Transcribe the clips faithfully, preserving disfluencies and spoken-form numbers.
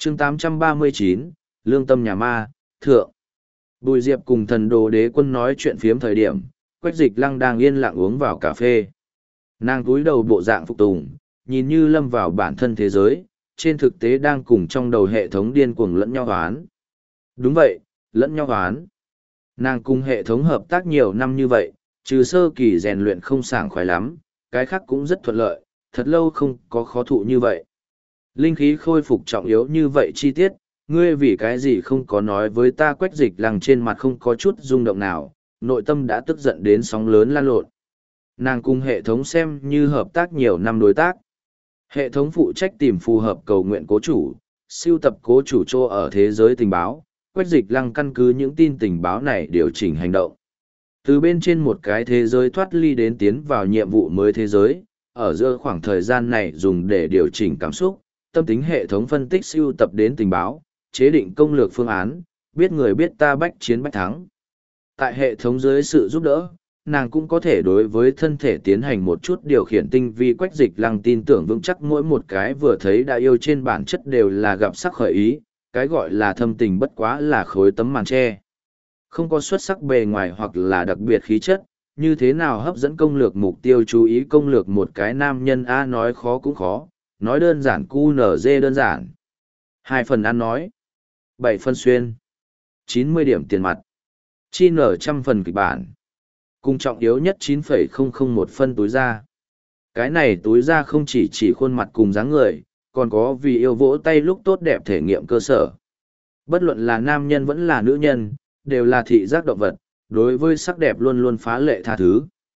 chương tám trăm ba mươi chín, Lương tâm nhà ma, thượng. Bùi Diệp cùng thần đồ đế quân nói chuyện phiếm thời điểm, Quách Dịch Lăng đang yên lặng uống vào cà phê. Nàng cúi đầu bộ dạng phục tùng, nhìn như lâm vào bản thân thế giới, trên thực tế đang cùng trong đầu hệ thống điên cuồng lẫn nhau hoán. Đúng vậy, lẫn nhau hoán. Nàng cùng hệ thống hợp tác nhiều năm như vậy, trừ sơ kỳ rèn luyện không sảng khoái lắm, cái khác cũng rất thuận lợi, thật lâu không có khó thụ như vậy. Linh khí khôi phục trọng yếu như vậy chi tiết, ngươi vì cái gì không có nói với ta. Quách Dịch Lăng trên mặt không có chút rung động nào, nội tâm đã tức giận đến sóng lớn lan lộn. Nàng cùng hệ thống xem như hợp tác nhiều năm đối tác. Hệ thống phụ trách tìm phù hợp cầu nguyện cố chủ, siêu tập cố chủ trô ở thế giới tình báo. Quách Dịch Lăng căn cứ những tin tình báo này điều chỉnh hành động. Từ bên trên một cái thế giới thoát ly đến tiến vào nhiệm vụ mới thế giới, ở giữa khoảng thời gian này dùng để điều chỉnh cảm xúc, tâm tính hệ thống phân tích siêu tập đến tình báo, chế định công lược phương án, biết người biết ta bách chiến bách thắng. Tại hệ thống dưới sự giúp đỡ, nàng cũng có thể đối với thân thể tiến hành một chút điều khiển tinh vi. Quách Dịch Lăng tin tưởng vững chắc mỗi một cái vừa thấy đã yêu trên bản chất đều là gặp sắc khởi ý, cái gọi là thâm tình bất quá là khối tấm màn tre. Không có xuất sắc bề ngoài hoặc là đặc biệt khí chất, như thế nào hấp dẫn công lược mục tiêu chú ý. Công lược một cái nam nhân A nói khó cũng khó, nói đơn giản cu nở dê đơn giản. Hai phần ăn nói, bảy phân xuyên, chín mươi điểm tiền mặt, chi nở trăm phần kịch bản. Cùng trọng yếu nhất chín phẩy không không một phân túi da. Cái này túi da không chỉ chỉ khuôn mặt cùng dáng người, còn có vì yêu vỗ tay lúc tốt đẹp thể nghiệm cơ sở. Bất luận là nam nhân vẫn là nữ nhân, đều là thị giác động vật, đối với sắc đẹp luôn luôn phá lệ tha thứ.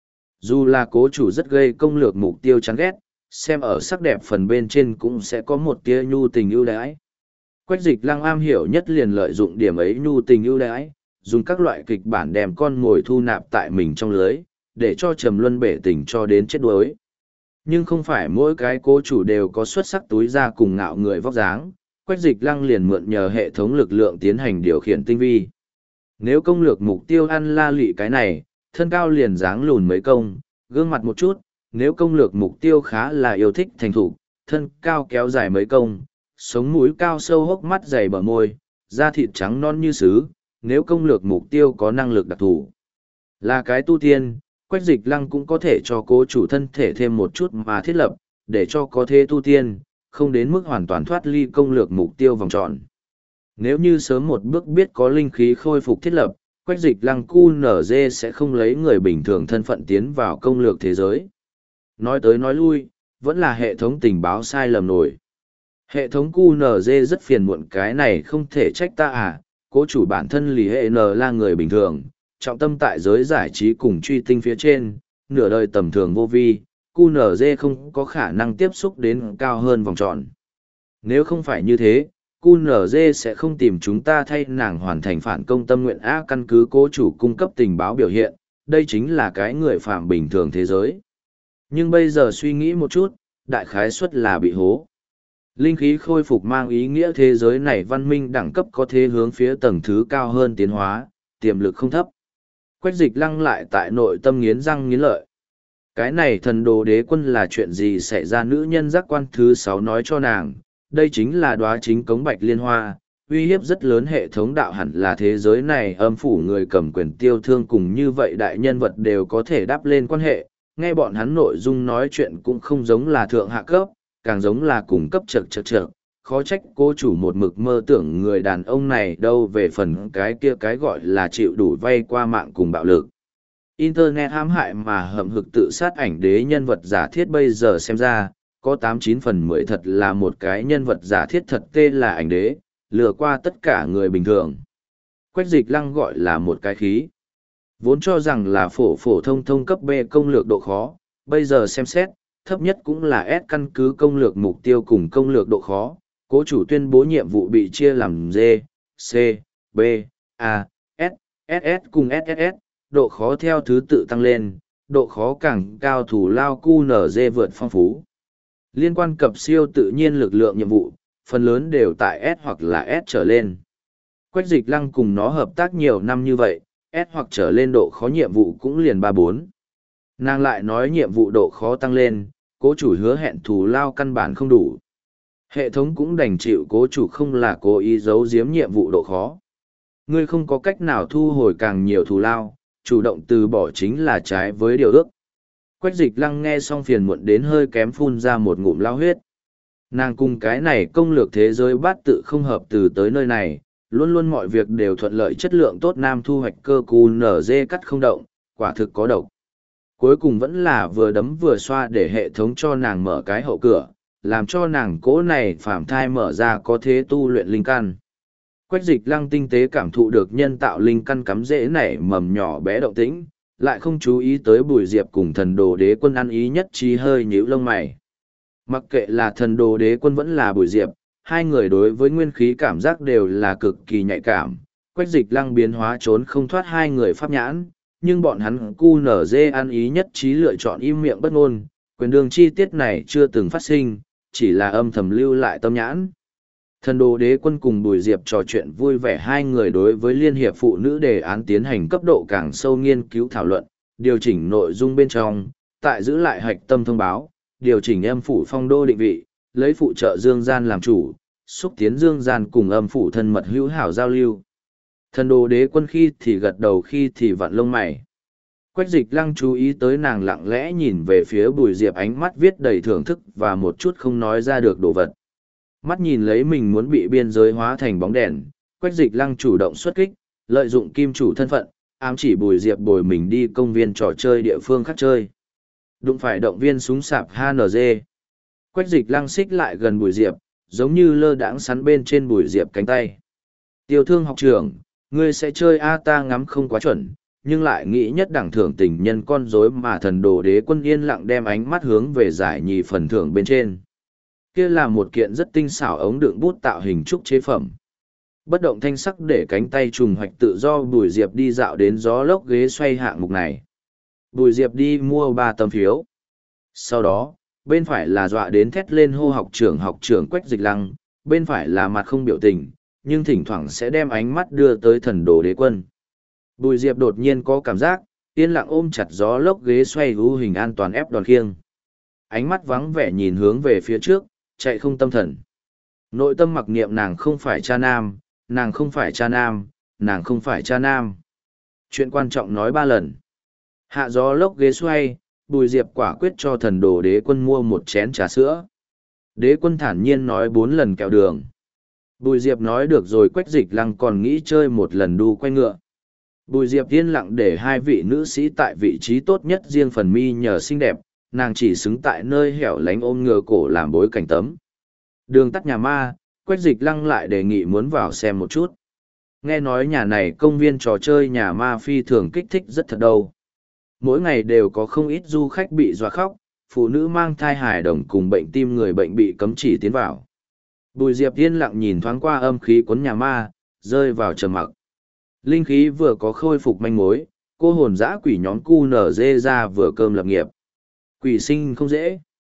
Dù là cố chủ rất gây công lược mục tiêu chán ghét, xem ở sắc đẹp phần bên trên cũng sẽ có một tia nhu tình ưu đãi. Quách Dịch Lăng am hiểu nhất liền lợi dụng điểm ấy nhu tình ưu đãi, dùng các loại kịch bản đem con mồi thu nạp tại mình trong lưới, để cho trầm luân bể tình cho đến chết đuối. Nhưng không phải mỗi cái cố chủ đều có xuất sắc túi da cùng ngạo người vóc dáng, Quách Dịch Lăng liền mượn nhờ hệ thống lực lượng tiến hành điều khiển tinh vi. Nếu công lược mục tiêu ăn la lị cái này, thân cao liền dáng lùn mấy công, gương mặt một chút. Nếu công lược mục tiêu khá là yêu thích thành thủ, thân cao kéo dài mấy công, sống mũi cao sâu hốc mắt dày bờ môi, da thịt trắng non như sứ. Nếu công lược mục tiêu có năng lực đặc thù, là cái tu tiên, Quách Dịch Lăng cũng có thể cho cố chủ thân thể thêm một chút mà thiết lập, để cho có thế tu tiên, không đến mức hoàn toàn thoát ly công lược mục tiêu vòng tròn. Nếu như sớm một bước biết có linh khí khôi phục thiết lập, Quách Dịch Lăng cu nở dê sẽ không lấy người bình thường thân phận tiến vào công lược thế giới. Nói tới nói lui, vẫn là hệ thống tình báo sai lầm nổi. Hệ thống cu nở dê rất phiền muộn, cái này không thể trách ta à, cố chủ bản thân lì hệ n là người bình thường, trọng tâm tại giới giải trí cùng truy tinh phía trên, nửa đời tầm thường vô vi, cu nở dê không có khả năng tiếp xúc đến cao hơn vòng tròn. Nếu không phải như thế, cu nở dê sẽ không tìm chúng ta thay nàng hoàn thành phản công tâm nguyện á. Căn cứ cố chủ cung cấp tình báo biểu hiện, đây chính là cái người phạm bình thường thế giới. Nhưng bây giờ suy nghĩ một chút, đại khái suất là bị hố. Linh khí khôi phục mang ý nghĩa thế giới này văn minh đẳng cấp có thế hướng phía tầng thứ cao hơn tiến hóa, tiềm lực không thấp. Quách Dịch Lăng lại tại nội tâm nghiến răng nghiến lợi. Cái này thần đồ đế quân là chuyện gì xảy ra? Nữ nhân giác quan thứ sáu nói cho nàng, đây chính là đóa chính cống bạch liên hoa, uy hiếp rất lớn hệ thống đạo, hẳn là thế giới này âm phủ người cầm quyền tiêu thương cùng như vậy đại nhân vật đều có thể đáp lên quan hệ. Nghe bọn hắn nội dung nói chuyện cũng không giống là thượng hạ cấp, càng giống là cùng cấp chật chật chật, khó trách cô chủ một mực mơ tưởng người đàn ông này đâu về phần cái kia cái gọi là chịu đủ vay qua mạng cùng bạo lực. Internet hãm hại mà hậm hực tự sát ảnh đế nhân vật giả thiết bây giờ xem ra, có tám chín phần mười thật là một cái nhân vật giả thiết thật tê là ảnh đế, lừa qua tất cả người bình thường. Quách Dịch Lăng gọi là một cái khí. Vốn cho rằng là phổ phổ thông thông cấp B công lược độ khó, bây giờ xem xét, thấp nhất cũng là S. Căn cứ công lược mục tiêu cùng công lược độ khó, cố chủ tuyên bố nhiệm vụ bị chia làm D, C, B, A, S, ét ét cùng ét ét ét, độ khó theo thứ tự tăng lên, độ khó càng cao thủ lao cu nở dê vượt phong phú. Liên quan cập siêu tự nhiên lực lượng nhiệm vụ, phần lớn đều tại S hoặc là S trở lên. Quách Dịch Lăng cùng nó hợp tác nhiều năm như vậy, S hoặc trở lên độ khó nhiệm vụ cũng liền ba bốn. Nàng lại nói nhiệm vụ độ khó tăng lên, cố chủ hứa hẹn thù lao căn bản không đủ. Hệ thống cũng đành chịu cố chủ không là cố ý giấu giếm nhiệm vụ độ khó. Ngươi không có cách nào thu hồi càng nhiều thù lao, chủ động từ bỏ chính là trái với điều ước. Quách Dịch Lăng nghe xong phiền muộn đến hơi kém phun ra một ngụm lao huyết. Nàng cùng cái này công lược thế giới bát tự không hợp từ tới nơi này, luôn luôn mọi việc đều thuận lợi, chất lượng tốt, nam thu hoạch cơ cù nở dê cắt không động, quả thực có độc. Cuối cùng vẫn là vừa đấm vừa xoa để hệ thống cho nàng mở cái hậu cửa, làm cho nàng cố này phàm thai mở ra có thế tu luyện linh căn. Quách Dịch Lăng tinh tế cảm thụ được nhân tạo linh căn cắm rễ nảy mầm nhỏ bé động tĩnh, lại không chú ý tới Bùi Diệp cùng thần đồ đế quân ăn ý nhất trí, hơi nhíu lông mày. Mặc kệ là thần đồ đế quân vẫn là Bùi Diệp, hai người đối với nguyên khí cảm giác đều là cực kỳ nhạy cảm. Quách Dịch Lăng biến hóa trốn không thoát hai người pháp nhãn, nhưng bọn hắn cu nở dê ăn ý nhất trí lựa chọn im miệng bất ngôn, quyền đường chi tiết này chưa từng phát sinh, chỉ là âm thầm lưu lại tâm nhãn. Thần đồ đế quân cùng Bùi Diệp trò chuyện vui vẻ, hai người đối với Liên hiệp phụ nữ đề án tiến hành cấp độ càng sâu nghiên cứu thảo luận, điều chỉnh nội dung bên trong, tại giữ lại hạch tâm thông báo, điều chỉnh âm phủ phong đô định vị, lấy phụ trợ dương gian làm chủ, xúc tiến dương gian cùng âm phủ thân mật hữu hảo giao lưu. Thần đồ đế quân khi thì gật đầu khi thì vặn lông mày. Quách Dịch Lăng chú ý tới nàng lặng lẽ nhìn về phía Bùi Diệp, ánh mắt viết đầy thưởng thức và một chút không nói ra được đồ vật. Mắt nhìn lấy mình muốn bị biên giới hóa thành bóng đèn, Quách Dịch Lăng chủ động xuất kích, lợi dụng kim chủ thân phận, ám chỉ Bùi Diệp bồi mình đi công viên trò chơi địa phương khác chơi. Đụng phải động viên súng sạp hát en giê. Quách Dịch Lăng xích lại gần Bùi Diệp, giống như lơ đãng sắn bên trên Bùi Diệp cánh tay. Tiêu thương học trưởng, ngươi sẽ chơi A ta ngắm không quá chuẩn, nhưng lại nghĩ nhất đẳng thưởng tình nhân con rối mà thần đồ đế quân yên lặng đem ánh mắt hướng về giải nhì phần thưởng bên trên. Kia là một kiện rất tinh xảo ống đựng bút tạo hình trúc chế phẩm. Bất động thanh sắc để cánh tay trùng hoạch tự do Bùi Diệp đi dạo đến gió lốc ghế xoay hạng mục này. Bùi Diệp đi mua ba tấm phiếu. Sau đó, bên phải là dọa đến thét lên hô học trưởng học trưởng Quách Dịch Lăng, bên phải là mặt không biểu tình, nhưng thỉnh thoảng sẽ đem ánh mắt đưa tới thần đồ đế quân. Bùi Diệp đột nhiên có cảm giác, yên lặng ôm chặt gió lốc ghế xoay ưu hình an toàn ép đòn khiêng. Ánh mắt vắng vẻ nhìn hướng về phía trước, chạy không tâm thần. Nội tâm mặc niệm nàng không phải cha nam, nàng không phải cha nam, nàng không phải cha nam. Chuyện quan trọng nói ba lần. Hạ gió lốc ghế xoay, Bùi Diệp quả quyết cho thần đồ đế quân mua một chén trà sữa. Đế quân thản nhiên nói bốn lần kẹo đường. Bùi Diệp nói được rồi. Quách Dịch Lăng còn nghĩ chơi một lần đu quay ngựa. Bùi Diệp yên lặng để hai vị nữ sĩ tại vị trí tốt nhất riêng phần mi nhờ xinh đẹp, nàng chỉ xứng tại nơi hẻo lánh ôm ngựa cổ làm bối cảnh tấm. Đường tắt nhà ma, Quách Dịch Lăng lại đề nghị muốn vào xem một chút. Nghe nói nhà này công viên trò chơi nhà ma phi thường kích thích rất thật đâu. Mỗi ngày đều có không ít du khách bị dọa khóc, phụ nữ mang thai hài đồng cùng bệnh tim người bệnh bị cấm chỉ tiến vào. Bùi Diệp yên lặng nhìn thoáng qua âm khí cuốn nhà ma, rơi vào trầm mặc. Linh khí vừa có khôi phục manh mối, cô hồn dã quỷ nhóm cu nở dê ra vừa cơm lập nghiệp. Quỷ sinh không dễ.